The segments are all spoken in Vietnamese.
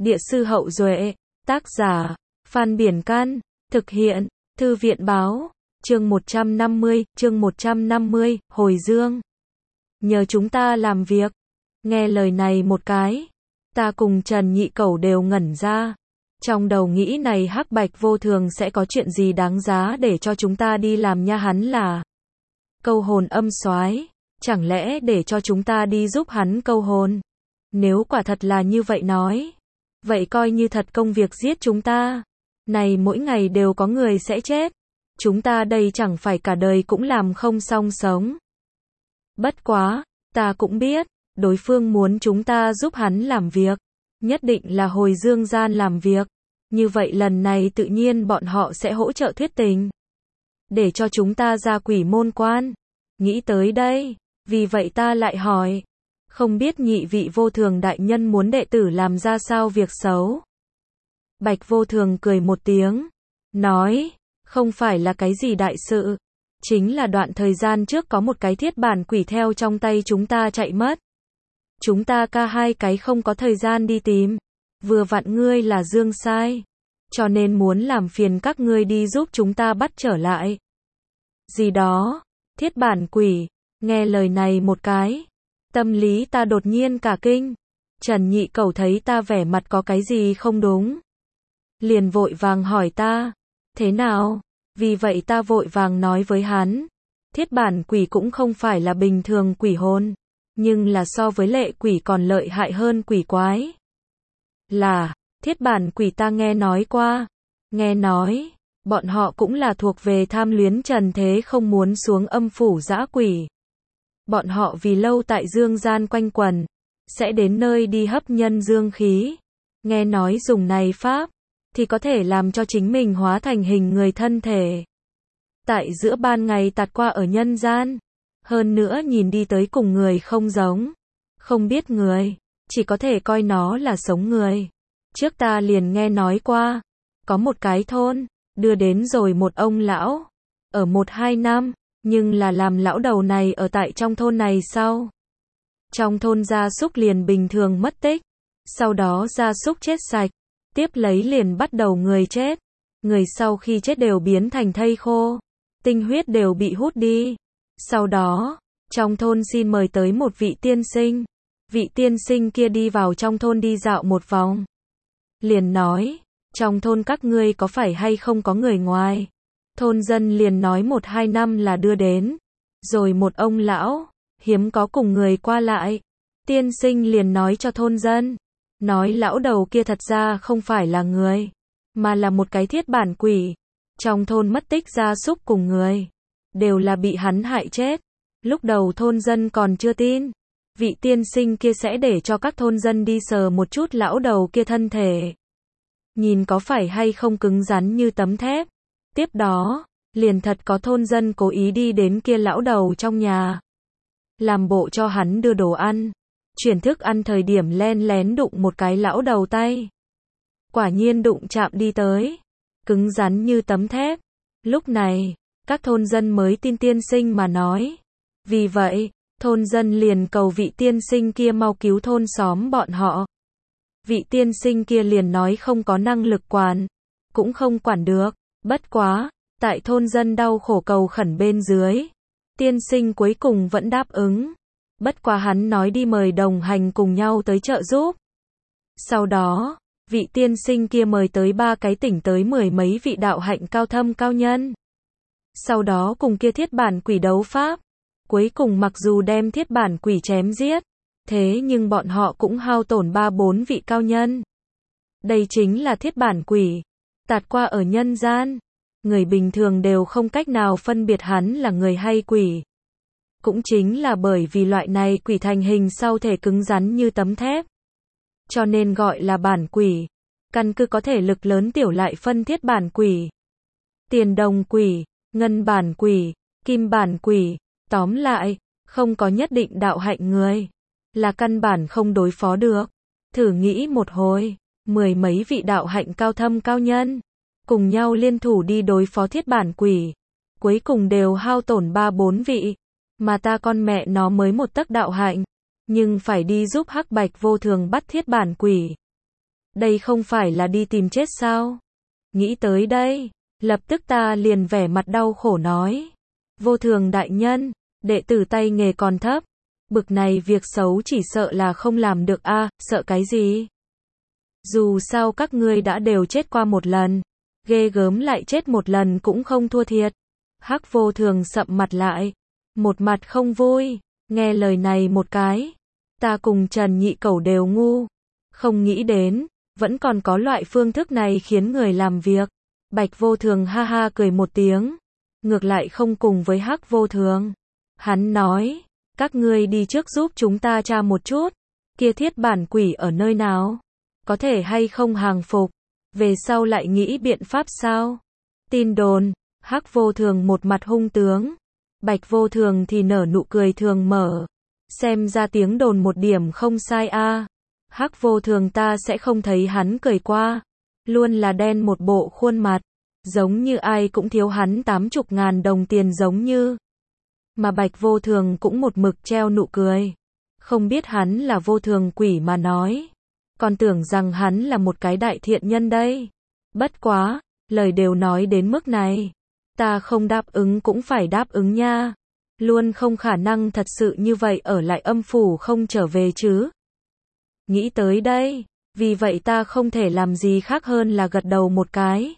Địa sư Hậu Duệ, tác giả, Phan Biển Can, thực hiện, Thư viện Báo, chương 150, Hồi Dương. Nhờ chúng ta làm việc. Nghe lời này một cái, ta cùng Trần Nhị Cẩu đều ngẩn ra. Trong đầu nghĩ này Hắc Bạch Vô Thường sẽ có chuyện gì đáng giá để cho chúng ta đi làm nha, hắn là câu hồn âm soái, chẳng lẽ để cho chúng ta đi giúp hắn câu hồn? Nếu quả thật là như vậy nói, vậy coi như thật công việc giết chúng ta. Này mỗi ngày đều có người sẽ chết, chúng ta đây chẳng phải cả đời cũng làm không xong sống. Bất quá, ta cũng biết, đối phương muốn chúng ta giúp hắn làm việc, nhất định là hồi dương gian làm việc. Như vậy lần này tự nhiên bọn họ sẽ hỗ trợ thuyết tình, để cho chúng ta ra quỷ môn quan. Nghĩ tới đây, vì vậy ta lại hỏi, không biết nhị vị Vô Thường đại nhân muốn đệ tử làm ra sao việc xấu? Bạch Vô Thường cười một tiếng, nói, không phải là cái gì đại sự, chính là đoạn thời gian trước có một cái thiết bản quỷ theo trong tay chúng ta chạy mất. Chúng ta ca hai cái không có thời gian đi tìm, vừa vặn ngươi là Dương sai, cho nên muốn làm phiền các ngươi đi giúp chúng ta bắt trở lại. Gì đó, thiết bản quỷ, nghe lời này một cái, tâm lý ta đột nhiên cả kinh. Trần Nhị Cẩu thấy ta vẻ mặt có cái gì không đúng, liền vội vàng hỏi ta, thế nào? Vì vậy ta vội vàng nói với hắn, thiết bản quỷ cũng không phải là bình thường quỷ hồn, nhưng là so với lệ quỷ còn lợi hại hơn quỷ quái. Là, thiết bản quỷ ta nghe nói qua, nghe nói, bọn họ cũng là thuộc về tham luyến trần thế không muốn xuống âm phủ dã quỷ. Bọn họ vì lâu tại dương gian quanh quẩn, sẽ đến nơi đi hấp nhân dương khí. Nghe nói dùng này pháp, thì có thể làm cho chính mình hóa thành hình người thân thể. Tại giữa ban ngày tạt qua ở nhân gian. Hơn nữa nhìn đi tới cùng người không giống. Không biết người, chỉ có thể coi nó là sống người. Trước ta liền nghe nói qua, có một cái thôn, đưa đến rồi một ông lão, ở 1-2 năm, nhưng là làm lão đầu này ở tại trong thôn này sau. Trong thôn gia súc liền bình thường mất tích, sau đó gia súc chết sạch, tiếp lấy liền bắt đầu người chết. Người sau khi chết đều biến thành thây khô, tinh huyết đều bị hút đi. Sau đó, trong thôn xin mời tới một vị tiên sinh. Vị tiên sinh kia đi vào trong thôn đi dạo một vòng, liền nói, trong thôn các ngươi có phải hay không có người ngoài? Thôn dân liền nói 1-2 năm là đưa đến, rồi một ông lão, hiếm có cùng người qua lại. Tiên sinh liền nói cho thôn dân, nói lão đầu kia thật ra không phải là người, mà là một cái thiết bản quỷ. Trong thôn mất tích gia súc cùng người, đều là bị hắn hại chết. Lúc đầu thôn dân còn chưa tin, vị tiên sinh kia sẽ để cho các thôn dân đi sờ một chút lão đầu kia thân thể, nhìn có phải hay không cứng rắn như tấm thép. Tiếp đó, liền thật có thôn dân cố ý đi đến kia lão đầu trong nhà, làm bộ cho hắn đưa đồ ăn, chuyển thức ăn thời điểm len lén đụng một cái lão đầu tay. Quả nhiên đụng chạm đi tới, cứng rắn như tấm thép. Lúc này, các thôn dân mới tin tiên sinh mà nói. Vì vậy, thôn dân liền cầu vị tiên sinh kia mau cứu thôn xóm bọn họ. Vị tiên sinh kia liền nói không có năng lực quản, cũng không quản được. Bất quá, tại thôn dân đau khổ cầu khẩn bên dưới, tiên sinh cuối cùng vẫn đáp ứng. Bất quá hắn nói đi mời đồng hành cùng nhau tới trợ giúp. Sau đó, vị tiên sinh kia mời tới 3 cái tỉnh tới 10 mấy vị đạo hạnh cao thâm cao nhân. Sau đó cùng kia thiết bản quỷ đấu pháp. Cuối cùng mặc dù đem thiết bản quỷ chém giết, thế nhưng bọn họ cũng hao tổn 3-4 vị cao nhân. Đây chính là thiết bản quỷ, tạt qua ở nhân gian. Người bình thường đều không cách nào phân biệt hắn là người hay quỷ. Cũng chính là bởi vì loại này quỷ thành hình sau thể cứng rắn như tấm thép, cho nên gọi là bản quỷ. Căn cứ có thể lực lớn tiểu lại phân thiết bản quỷ, tiền đồng quỷ, ngân bản quỷ, kim bản quỷ. Tóm lại, không có nhất định đạo hạnh người, là căn bản không đối phó được. Thử nghĩ một hồi, 10 mấy vị đạo hạnh cao thâm cao nhân, cùng nhau liên thủ đi đối phó thiết bản quỷ, cuối cùng đều hao tổn 3-4 vị, mà ta con mẹ nó mới một tấc đạo hạnh, nhưng phải đi giúp Hắc Bạch Vô Thường bắt thiết bản quỷ. Đây không phải là đi tìm chết sao? Nghĩ tới đây, lập tức ta liền vẻ mặt đau khổ nói. Vô thường đại nhân, đệ tử tay nghề còn thấp. Bực này việc xấu chỉ sợ là không làm được a, sợ cái gì? Dù sao các ngươi đã đều chết qua một lần. Ghê gớm lại chết một lần cũng không thua thiệt. Hắc Vô Thường sậm mặt lại. Một mặt không vui. Nghe lời này một cái. Ta cùng Trần Nhị Cẩu đều ngu. Không nghĩ đến, vẫn còn có loại phương thức này khiến người làm việc. Bạch Vô Thường ha ha cười một tiếng. Ngược lại không cùng với Hắc Vô Thường. Hắn nói, các ngươi đi trước giúp chúng ta tra một chút. Kia thiết bản quỷ ở nơi nào? Có thể hay không hàng phục? Về sau lại nghĩ biện pháp sao? Tin đồn, Hắc Vô Thường một mặt hung tướng. Bạch Vô Thường thì nở nụ cười thường mở. Xem ra tiếng đồn một điểm không sai a. Hắc Vô Thường ta sẽ không thấy hắn cười qua. Luôn là đen một bộ khuôn mặt. Giống như ai cũng thiếu hắn 80.000 đồng tiền giống như. Mà Bạch Vô Thường cũng một mực treo nụ cười. Không biết hắn là vô thường quỷ mà nói. Còn tưởng rằng hắn là một cái đại thiện nhân đây. Bất quá, lời đều nói đến mức này. Ta không đáp ứng cũng phải đáp ứng nha. Luôn không khả năng thật sự như vậy ở lại âm phủ không trở về chứ. Nghĩ tới đây, vì vậy ta không thể làm gì khác hơn là gật đầu một cái.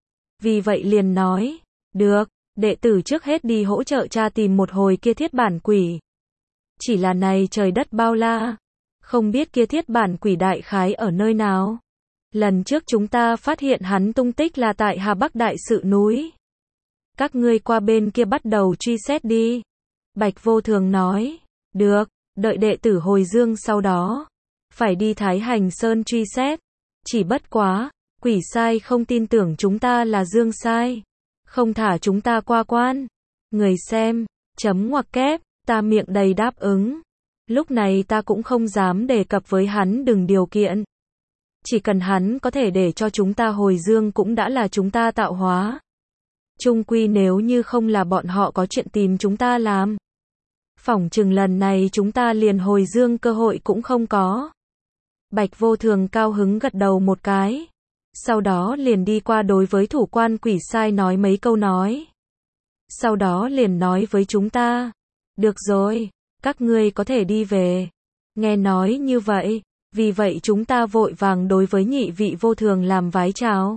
Vì vậy liền nói, được, đệ tử trước hết đi hỗ trợ cha tìm một hồi kia thiết bản quỷ. Chỉ là này trời đất bao la, không biết kia thiết bản quỷ đại khái ở nơi nào. Lần trước chúng ta phát hiện hắn tung tích là tại Hà Bắc Đại Sự núi. Các ngươi qua bên kia bắt đầu truy xét đi. Bạch Vô Thường nói, được, đợi đệ tử hồi dương sau đó. Phải đi Thái Hành Sơn truy xét. Chỉ bất quá, quỷ sai không tin tưởng chúng ta là dương sai. Không thả chúng ta qua quan. Người xem, chấm ngoặc kép, ta miệng đầy đáp ứng. Lúc này ta cũng không dám đề cập với hắn đừng điều kiện. Chỉ cần hắn có thể để cho chúng ta hồi dương cũng đã là chúng ta tạo hóa. Chung quy nếu như không là bọn họ có chuyện tìm chúng ta làm. Phỏng chừng lần này chúng ta liền hồi dương cơ hội cũng không có. Bạch Vô Thường cao hứng gật đầu một cái. Sau đó liền đi qua đối với thủ quan quỷ sai nói mấy câu nói. Sau đó liền nói với chúng ta. Được rồi, các ngươi có thể đi về. Nghe nói như vậy, vì vậy chúng ta vội vàng đối với nhị vị Vô Thường làm vái chào.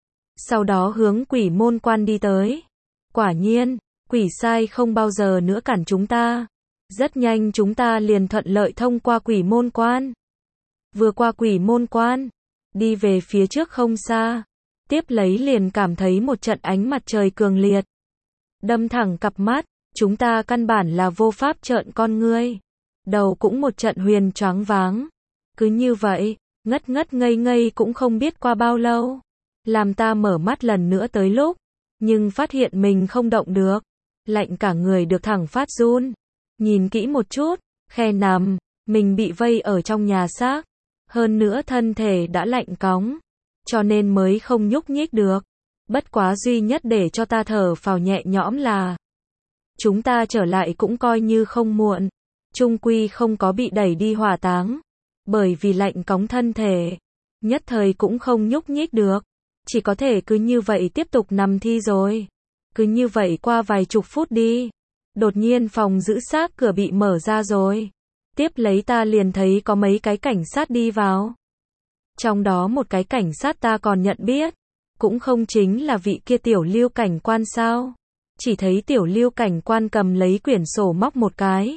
Sau đó hướng quỷ môn quan đi tới. Quả nhiên, quỷ sai không bao giờ nữa cản chúng ta. Rất nhanh chúng ta liền thuận lợi thông qua quỷ môn quan. Vừa qua quỷ môn quan, đi về phía trước không xa. Tiếp lấy liền cảm thấy một trận ánh mặt trời cường liệt. Đâm thẳng cặp mắt, chúng ta căn bản là vô pháp trợn con ngươi. Đầu cũng một trận huyền choáng váng. Cứ như vậy, ngất ngất ngây ngây cũng không biết qua bao lâu. Làm ta mở mắt lần nữa tới lúc, nhưng phát hiện mình không động được. Lạnh cả người được thẳng phát run. Nhìn kỹ một chút, khe nằm, mình bị vây ở trong nhà xác. Hơn nữa thân thể đã lạnh cóng, cho nên mới không nhúc nhích được. Bất quá duy nhất để cho ta thở phào nhẹ nhõm là chúng ta trở lại cũng coi như không muộn. Chung quy không có bị đẩy đi hỏa táng. Bởi vì lạnh cóng thân thể, nhất thời cũng không nhúc nhích được. Chỉ có thể cứ như vậy tiếp tục nằm thi rồi. Cứ như vậy qua vài chục phút đi. Đột nhiên phòng giữ xác cửa bị mở ra rồi. Tiếp lấy ta liền thấy có mấy cái cảnh sát đi vào. Trong đó một cái cảnh sát ta còn nhận biết. Cũng không chính là vị kia tiểu Lưu cảnh quan sao. Chỉ thấy tiểu Lưu cảnh quan cầm lấy quyển sổ móc một cái.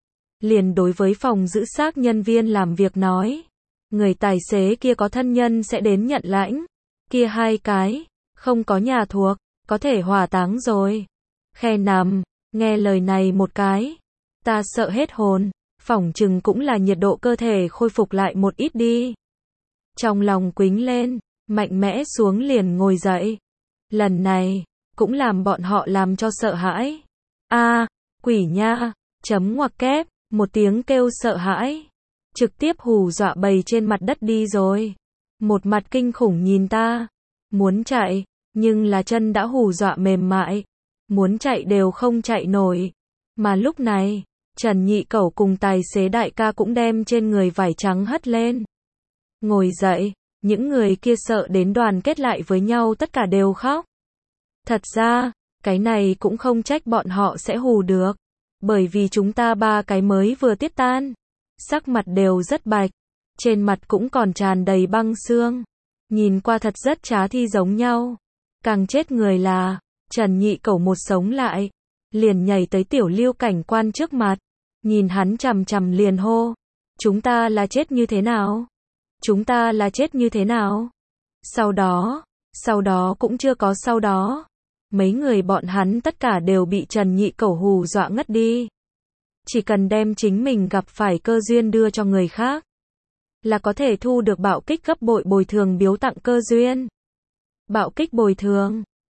Liền đối với phòng giữ xác nhân viên làm việc nói. Người tài xế kia có thân nhân sẽ đến nhận lãnh. Kia hai cái, không có nhà thuộc, có thể hỏa táng rồi. Khe nằm, nghe lời này một cái. Ta sợ hết hồn. Phỏng chừng cũng là nhiệt độ cơ thể khôi phục lại một ít đi. Trong lòng quính lên, mạnh mẽ xuống liền ngồi dậy. Lần này, cũng làm bọn họ làm cho sợ hãi. A, quỷ nha, chấm ngoặc kép, một tiếng kêu sợ hãi. Trực tiếp hù dọa bầy trên mặt đất đi rồi. Một mặt kinh khủng nhìn ta. Muốn chạy, nhưng là chân đã hù dọa mềm mại. Muốn chạy đều không chạy nổi. Mà lúc này, Trần Nhị Cẩu cùng tài xế đại ca cũng đem trên người vải trắng hất lên. Ngồi dậy, Những người kia sợ đến đoàn kết lại với nhau tất cả đều khóc. Thật ra, cái này cũng không trách bọn họ sẽ hù được. Bởi vì chúng ta ba cái mới vừa tiếp tan. Sắc mặt đều rất bạch. Trên mặt cũng còn tràn đầy băng xương. Nhìn qua thật rất trá thi giống nhau. Càng chết người là, Trần Nhị Cẩu một sống lại. Liền nhảy tới Tiểu Lưu cảnh quan trước mặt. Nhìn hắn chằm chằm liền hô. Chúng ta là chết như thế nào? Chúng ta là chết như thế nào? Sau đó cũng chưa có sau đó. Mấy người bọn hắn tất cả đều bị Trần Nhị Cẩu hù dọa ngất đi. Chỉ cần đem chính mình gặp phải cơ duyên đưa cho người khác, là có thể thu được bạo kích gấp bội bồi thường biếu tặng cơ duyên. Bạo kích bồi thường.